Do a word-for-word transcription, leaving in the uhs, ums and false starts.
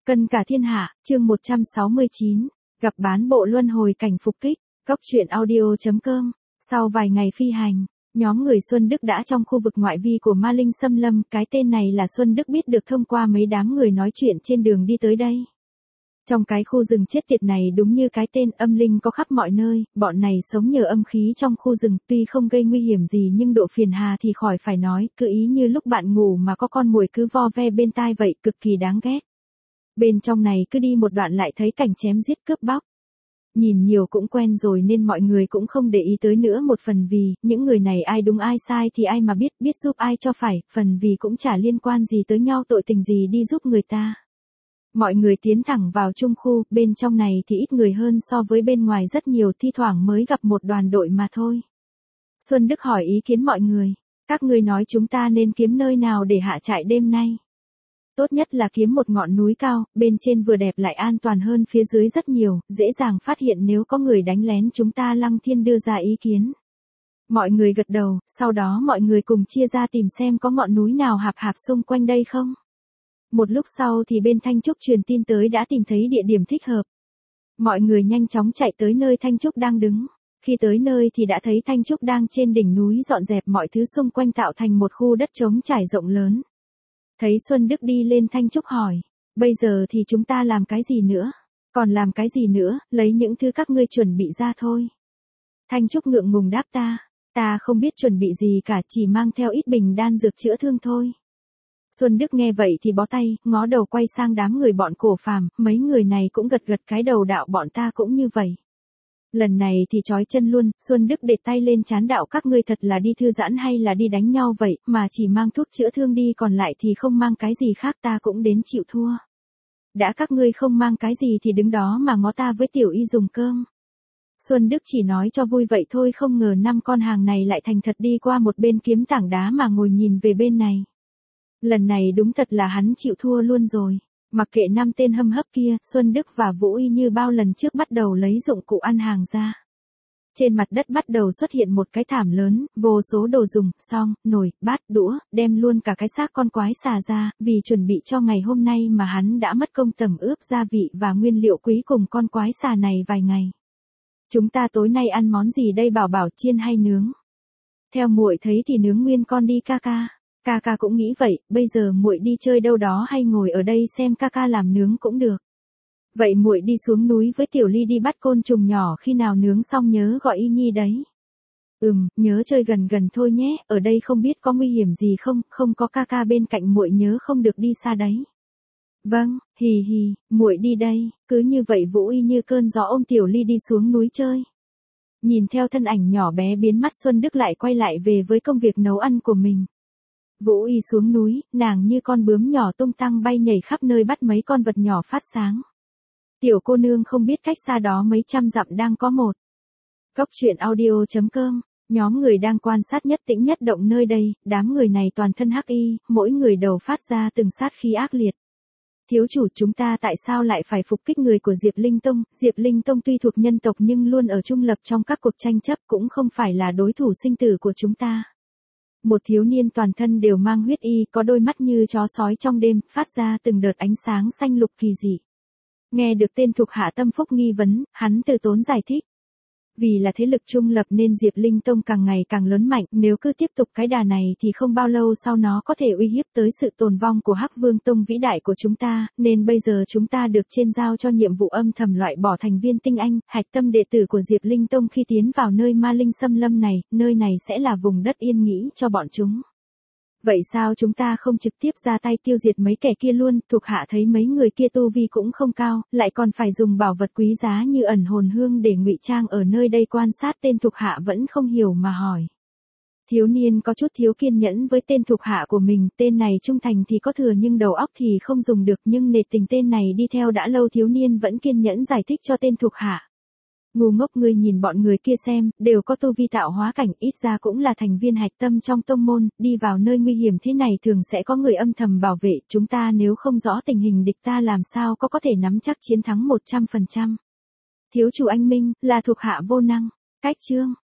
Cân cả thiên hạ, chương một trăm sáu mươi chín, gặp bán bộ luân hồi cảnh phục kích, góc truyện audio.com. Sau vài ngày phi hành, nhóm người Xuân Đức đã trong khu vực ngoại vi của Ma Linh Xâm Lâm, cái tên này là Xuân Đức biết được thông qua mấy đám người nói chuyện trên đường đi tới đây. Trong cái khu rừng chết tiệt này đúng như cái tên, âm linh có khắp mọi nơi, bọn này sống nhờ âm khí trong khu rừng, tuy không gây nguy hiểm gì nhưng độ phiền hà thì khỏi phải nói, cứ ý như lúc bạn ngủ mà có con muỗi cứ vo ve bên tai vậy, cực kỳ đáng ghét. Bên trong này cứ đi một đoạn lại thấy cảnh chém giết cướp bóc. Nhìn nhiều cũng quen rồi nên mọi người cũng không để ý tới nữa, một phần vì, những người này ai đúng ai sai thì ai mà biết, biết giúp ai cho phải, phần vì cũng chả liên quan gì tới nhau, tội tình gì đi giúp người ta. Mọi người tiến thẳng vào trung khu, bên trong này thì ít người hơn so với bên ngoài rất nhiều, thi thoảng mới gặp một đoàn đội mà thôi. Xuân Đức hỏi ý kiến mọi người, các ngươi nói chúng ta nên kiếm nơi nào để hạ trại đêm nay? Tốt nhất là kiếm một ngọn núi cao, bên trên vừa đẹp lại an toàn hơn phía dưới rất nhiều, dễ dàng phát hiện nếu có người đánh lén chúng ta. Lăng Thiên đưa ra ý kiến. Mọi người gật đầu, sau đó mọi người cùng chia ra tìm xem có ngọn núi nào hạp hạp xung quanh đây không. Một lúc sau thì bên Thanh Trúc truyền tin tới đã tìm thấy địa điểm thích hợp. Mọi người nhanh chóng chạy tới nơi Thanh Trúc đang đứng. Khi tới nơi thì đã thấy Thanh Trúc đang trên đỉnh núi dọn dẹp mọi thứ xung quanh tạo thành một khu đất trống trải rộng lớn. Thấy Xuân Đức đi lên, Thanh Trúc hỏi, bây giờ thì chúng ta làm cái gì nữa? Còn làm cái gì nữa, lấy những thứ các ngươi chuẩn bị ra thôi. Thanh Trúc ngượng ngùng đáp, ta, ta không biết chuẩn bị gì cả, chỉ mang theo ít bình đan dược chữa thương thôi. Xuân Đức nghe vậy thì bó tay, ngó đầu quay sang đám người bọn Cổ Phàm, mấy người này cũng gật gật cái đầu, đạo bọn ta cũng như vậy. Lần này thì trói chân luôn. Xuân Đức để tay lên trán, đạo các ngươi thật là đi thư giãn hay là đi đánh nhau vậy, mà chỉ mang thuốc chữa thương đi, còn lại thì không mang cái gì khác, ta cũng đến chịu thua. Đã các ngươi không mang cái gì thì đứng đó mà ngó ta với tiểu y dùng cơm. Xuân Đức chỉ nói cho vui vậy thôi, không ngờ năm con hàng này lại thành thật đi qua một bên kiếm tảng đá mà ngồi nhìn về bên này. Lần này đúng thật là hắn chịu thua luôn rồi. Mặc kệ năm tên hâm hấp kia, Xuân Đức và Vũ Y như bao lần trước bắt đầu lấy dụng cụ ăn hàng ra. Trên mặt đất bắt đầu xuất hiện một cái thảm lớn, vô số đồ dùng, xong, nồi, bát, đũa, đem luôn cả cái xác con quái xà ra, vì chuẩn bị cho ngày hôm nay mà hắn đã mất công tẩm ướp gia vị và nguyên liệu quý cùng con quái xà này vài ngày. Chúng ta tối nay ăn món gì đây Bảo Bảo, chiên hay nướng? Theo muội thấy thì nướng nguyên con đi ca ca. Ca ca cũng nghĩ vậy, bây giờ muội đi chơi đâu đó hay ngồi ở đây xem ca ca làm nướng cũng được. Vậy muội đi xuống núi với Tiểu Ly đi bắt côn trùng nhỏ, khi nào nướng xong nhớ gọi Y Nhi đấy. Ừm, nhớ chơi gần gần thôi nhé, ở đây không biết có nguy hiểm gì không, không có ca ca bên cạnh muội nhớ không được đi xa đấy. Vâng, hì hì, muội đi đây. Cứ như vậy Vũ Y như cơn gió ôm Tiểu Ly đi xuống núi chơi. Nhìn theo thân ảnh nhỏ bé biến mất, Xuân Đức lại quay lại về với công việc nấu ăn của mình. Vũ Y xuống núi, nàng như con bướm nhỏ tung tăng bay nhảy khắp nơi bắt mấy con vật nhỏ phát sáng. Tiểu cô nương không biết cách xa đó mấy trăm dặm đang có một. Góc truyện audio.com, nhóm người đang quan sát nhất tĩnh nhất động nơi đây, đám người này toàn thân hắc y, mỗi người đầu phát ra từng sát khí ác liệt. Thiếu chủ, chúng ta tại sao lại phải phục kích người của Diệp Linh Tông? Diệp Linh Tông tuy thuộc nhân tộc nhưng luôn ở trung lập trong các cuộc tranh chấp, cũng không phải là đối thủ sinh tử của chúng ta. Một thiếu niên toàn thân đều mang huyết y, có đôi mắt như chó sói trong đêm, phát ra từng đợt ánh sáng xanh lục kỳ dị. Nghe được tên thuộc hạ tâm phúc nghi vấn, hắn từ tốn giải thích. Vì là thế lực trung lập nên Diệp Linh Tông càng ngày càng lớn mạnh, nếu cứ tiếp tục cái đà này thì không bao lâu sau nó có thể uy hiếp tới sự tồn vong của Hắc Vương Tông vĩ đại của chúng ta, nên bây giờ chúng ta được trên giao cho nhiệm vụ âm thầm loại bỏ thành viên tinh anh, hạch tâm đệ tử của Diệp Linh Tông khi tiến vào nơi Ma Linh Xâm Lâm này, nơi này sẽ là vùng đất yên nghỉ cho bọn chúng. Vậy sao chúng ta không trực tiếp ra tay tiêu diệt mấy kẻ kia luôn? Thuộc hạ thấy mấy người kia tu vi cũng không cao, lại còn phải dùng bảo vật quý giá như ẩn hồn hương để ngụy trang ở nơi đây. Quan sát tên thuộc hạ vẫn không hiểu mà hỏi. Thiếu niên có chút thiếu kiên nhẫn với tên thuộc hạ của mình, tên này trung thành thì có thừa nhưng đầu óc thì không dùng được, nhưng nể tình tên này đi theo đã lâu, thiếu niên vẫn kiên nhẫn giải thích cho tên thuộc hạ. Ngu ngốc, ngươi nhìn bọn người kia xem, đều có tu vi tạo hóa cảnh, ít ra cũng là thành viên hạch tâm trong tông môn, đi vào nơi nguy hiểm thế này thường sẽ có người âm thầm bảo vệ, chúng ta nếu không rõ tình hình địch ta làm sao có có thể nắm chắc chiến thắng một trăm phần trăm. Thiếu chủ anh minh, là thuộc hạ vô năng. Cách chương.